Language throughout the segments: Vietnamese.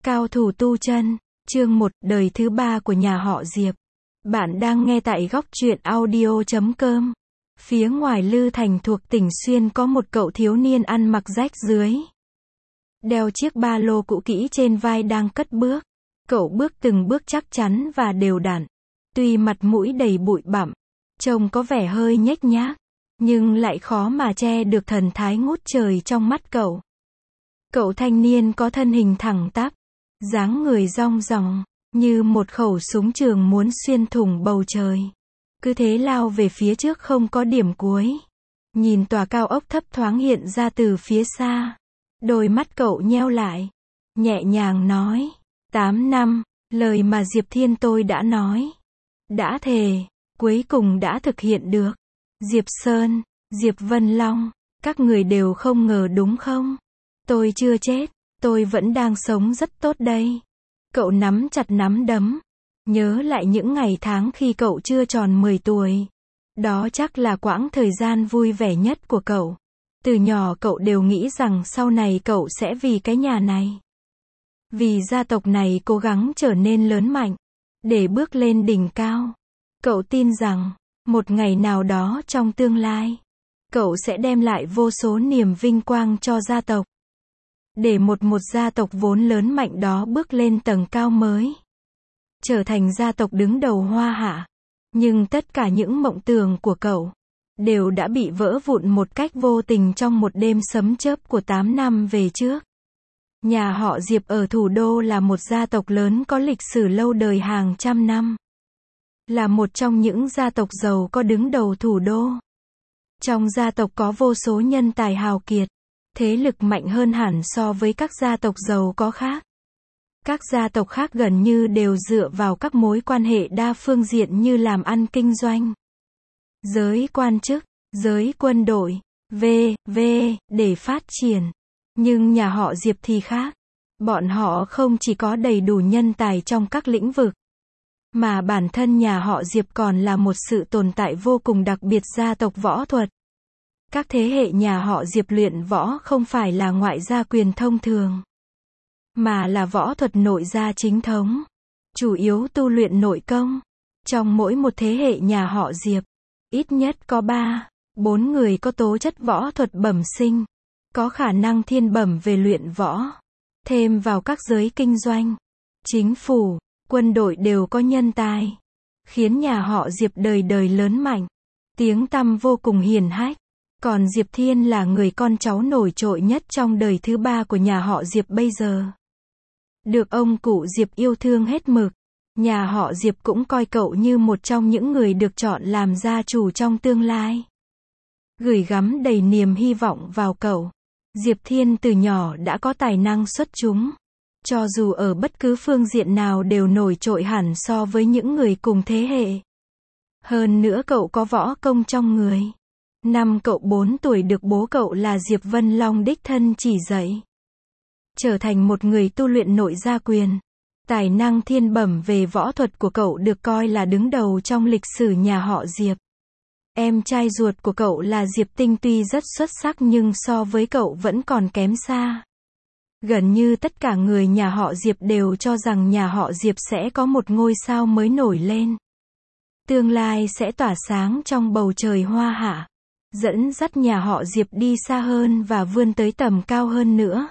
Cao thủ tu chân, chương 1, đời thứ 3 của nhà họ Diệp. Bạn đang nghe tại góc truyện audio.com. Phía ngoài Lư Thành thuộc tỉnh Xuyên có một cậu thiếu niên ăn mặc rách rưới. Đeo chiếc ba lô cũ kỹ trên vai đang cất bước. Cậu bước từng bước chắc chắn và đều đặn. Tuy mặt mũi đầy bụi bặm, trông có vẻ hơi nhếch nhác, nhưng lại khó mà che được thần thái ngút trời trong mắt cậu. Cậu thanh niên có thân hình thẳng tắp, dáng người rong ròng, như một khẩu súng trường muốn xuyên thủng bầu trời. Cứ thế lao về phía trước không có điểm cuối. Nhìn tòa cao ốc thấp thoáng hiện ra từ phía xa. Đôi mắt cậu nheo lại, nhẹ nhàng nói, 8 năm, lời mà Diệp Thiên tôi đã nói, đã thề, cuối cùng đã thực hiện được. Diệp Sơn, Diệp Vân Long, các người đều không ngờ đúng không? Tôi chưa chết, tôi vẫn đang sống rất tốt đây. Cậu nắm chặt nắm đấm, nhớ lại những ngày tháng khi cậu chưa tròn 10 tuổi. Đó chắc là quãng thời gian vui vẻ nhất của cậu. Từ nhỏ cậu đều nghĩ rằng sau này cậu sẽ vì cái nhà này, vì gia tộc này cố gắng trở nên lớn mạnh, để bước lên đỉnh cao. Cậu tin rằng, một ngày nào đó trong tương lai, cậu sẽ đem lại vô số niềm vinh quang cho gia tộc. Để một gia tộc vốn lớn mạnh đó bước lên tầng cao mới. Trở thành gia tộc đứng đầu Hoa Hạ. Nhưng tất cả những mộng tưởng của cậu đều đã bị vỡ vụn một cách vô tình trong một đêm sấm chớp của 8 năm về trước. Nhà họ Diệp ở thủ đô là một gia tộc lớn có lịch sử lâu đời hàng trăm năm. Là một trong những gia tộc giàu có đứng đầu thủ đô. Trong gia tộc có vô số nhân tài hào kiệt. Thế lực mạnh hơn hẳn so với các gia tộc giàu có khác. Các gia tộc khác gần như đều dựa vào các mối quan hệ đa phương diện như làm ăn kinh doanh, giới quan chức, giới quân đội, v.v. để phát triển. Nhưng nhà họ Diệp thì khác. Bọn họ không chỉ có đầy đủ nhân tài trong các lĩnh vực, mà bản thân nhà họ Diệp còn là một sự tồn tại vô cùng đặc biệt gia tộc võ thuật. Các thế hệ nhà họ Diệp luyện võ không phải là ngoại gia quyền thông thường, mà là võ thuật nội gia chính thống, chủ yếu tu luyện nội công. Trong mỗi một thế hệ nhà họ Diệp, ít nhất có 3-4 người có tố chất võ thuật bẩm sinh, có khả năng thiên bẩm về luyện võ. Thêm vào các giới kinh doanh, chính phủ, quân đội đều có nhân tài, khiến nhà họ Diệp đời đời lớn mạnh, tiếng tăm vô cùng hiển hách. Còn Diệp Thiên là người con cháu nổi trội nhất trong đời thứ 3 của nhà họ Diệp bây giờ. Được ông cụ Diệp yêu thương hết mực, nhà họ Diệp cũng coi cậu như một trong những người được chọn làm gia chủ trong tương lai. Gửi gắm đầy niềm hy vọng vào cậu. Diệp Thiên từ nhỏ đã có tài năng xuất chúng. Cho dù ở bất cứ phương diện nào đều nổi trội hẳn so với những người cùng thế hệ. Hơn nữa cậu có võ công trong người. Năm cậu 4 tuổi được bố cậu là Diệp Vân Long đích thân chỉ dạy. Trở thành một người tu luyện nội gia quyền. Tài năng thiên bẩm về võ thuật của cậu được coi là đứng đầu trong lịch sử nhà họ Diệp. Em trai ruột của cậu là Diệp Tinh tuy rất xuất sắc nhưng so với cậu vẫn còn kém xa. Gần như tất cả người nhà họ Diệp đều cho rằng nhà họ Diệp sẽ có một ngôi sao mới nổi lên. Tương lai sẽ tỏa sáng trong bầu trời Hoa Hạ. Dẫn dắt nhà họ Diệp đi xa hơn và vươn tới tầm cao hơn nữa.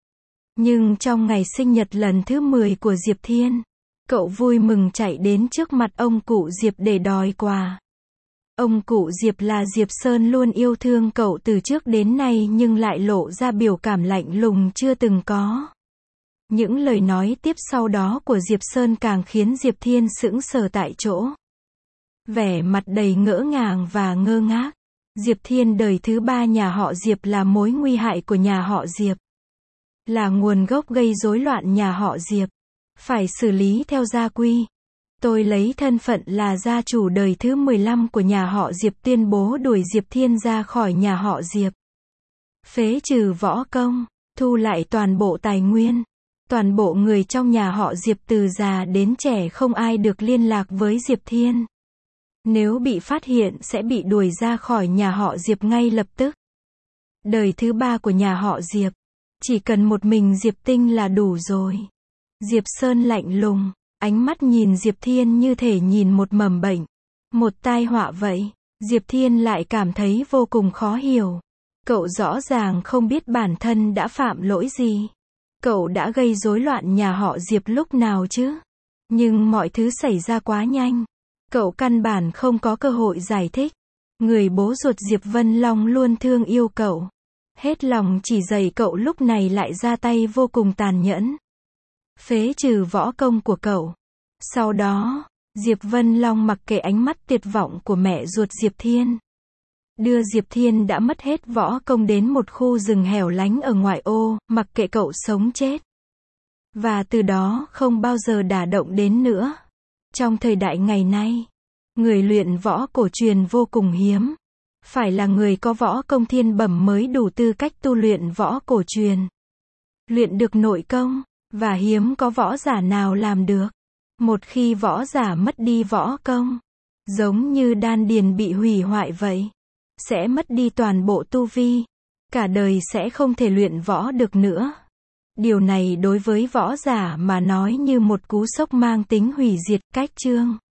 Nhưng trong ngày sinh nhật lần thứ 10 của Diệp Thiên, cậu vui mừng chạy đến trước mặt ông cụ Diệp để đòi quà. Ông cụ Diệp là Diệp Sơn luôn yêu thương cậu từ trước đến nay nhưng lại lộ ra biểu cảm lạnh lùng chưa từng có. Những lời nói tiếp sau đó của Diệp Sơn càng khiến Diệp Thiên sững sờ tại chỗ. Vẻ mặt đầy ngỡ ngàng và ngơ ngác. Diệp Thiên đời thứ 3 nhà họ Diệp là mối nguy hại của nhà họ Diệp. Là nguồn gốc gây rối loạn nhà họ Diệp. Phải xử lý theo gia quy. Tôi lấy thân phận là gia chủ đời thứ 15 của nhà họ Diệp tuyên bố đuổi Diệp Thiên ra khỏi nhà họ Diệp. Phế trừ võ công, thu lại toàn bộ tài nguyên. Toàn bộ người trong nhà họ Diệp từ già đến trẻ không ai được liên lạc với Diệp Thiên. Nếu bị phát hiện sẽ bị đuổi ra khỏi nhà họ Diệp ngay lập tức. Đời thứ 3 của nhà họ Diệp. Chỉ cần một mình Diệp Tinh là đủ rồi. Diệp Sơn lạnh lùng, ánh mắt nhìn Diệp Thiên như thể nhìn một mầm bệnh, một tai họa vậy. Diệp Thiên lại cảm thấy vô cùng khó hiểu. Cậu rõ ràng không biết bản thân đã phạm lỗi gì. Cậu đã gây rối loạn nhà họ Diệp lúc nào chứ? Nhưng mọi thứ xảy ra quá nhanh. Cậu căn bản không có cơ hội giải thích. Người bố ruột Diệp Vân Long luôn thương yêu cậu. Hết lòng chỉ dạy cậu lúc này lại ra tay vô cùng tàn nhẫn. Phế trừ võ công của cậu. Sau đó, Diệp Vân Long mặc kệ ánh mắt tuyệt vọng của mẹ ruột Diệp Thiên. Đưa Diệp Thiên đã mất hết võ công đến một khu rừng hẻo lánh ở ngoại ô, mặc kệ cậu sống chết. Và từ đó không bao giờ đả động đến nữa. Trong thời đại ngày nay, người luyện võ cổ truyền vô cùng hiếm. Phải là người có võ công thiên bẩm mới đủ tư cách tu luyện võ cổ truyền. Luyện được nội công, và hiếm có võ giả nào làm được. Một khi võ giả mất đi võ công, giống như đan điền bị hủy hoại vậy, sẽ mất đi toàn bộ tu vi, cả đời sẽ không thể luyện võ được nữa. Điều này đối với võ giả mà nói như một cú sốc mang tính hủy diệt. Cách chương